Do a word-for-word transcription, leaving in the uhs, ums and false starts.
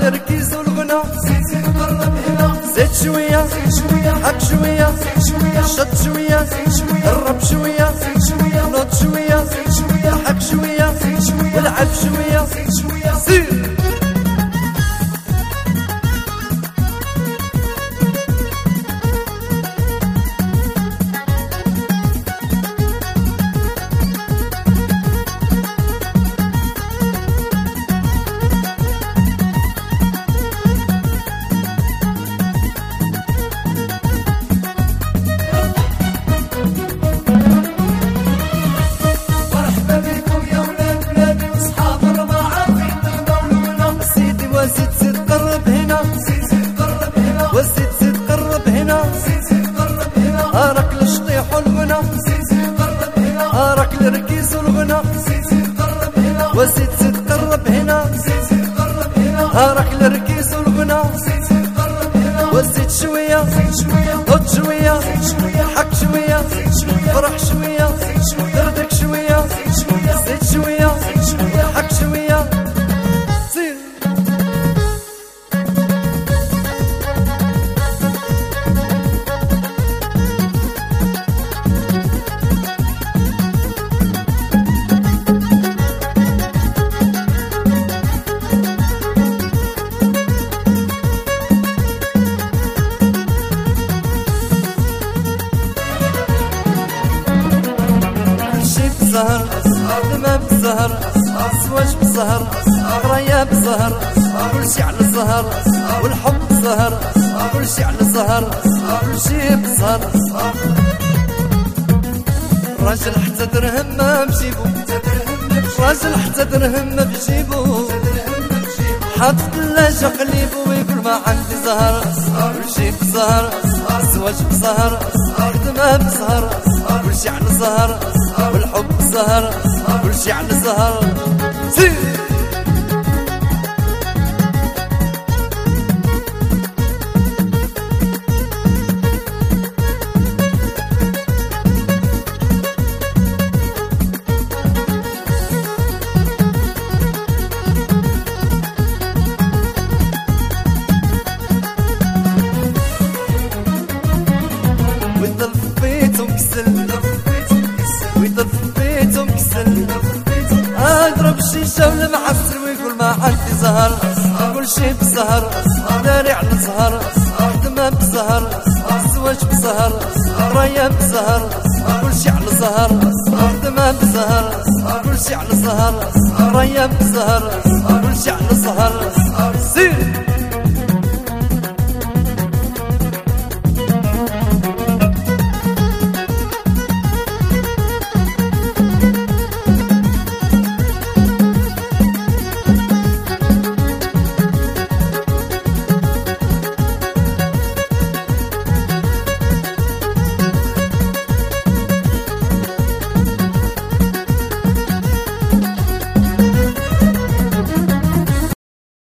الركيز والغنى زيد شوية حك شوية شد شوية قرب شوية نوض شوية ضحك شوية والعب شوية سير وزيد زيد قرب هنا وزيد زيد قرب هنا هارك الشطيح والغنى هارك الركيز والغنى وزيد زيد قرب هنا هارك الركيز والغنى وزيد شوية هد شوية حك شوية فرح شوية دردك شوية زيد شوية حك شوية سير بزهر دمى بزهر زواج بزهر قرايا بزهر كل شي على الزهر والحب بزهر كل شي على الزهر كل شي بزهر راجل حتى درهم ما بجيبو راجل حتى درهم ما بجيبو حاط في الثلاجة قليبو ويقول ما عندي زهر كل شي بزهر زواج بزهر دمى بزهر كل شي على الزهر والحب زهر كل شي على الزهر سير ويضل في بيتهم كسل ويضل في بيتهم كسل اضرب الشيشه والمعسل ويقول ما عندي زهر كل شي بزهر داري على الزهر دمى بزهر زواج بزهر رايا بزهر كل شي على الزهر دمى بزهر كل شي على الزهر رايا بزهر كل شي على الزهر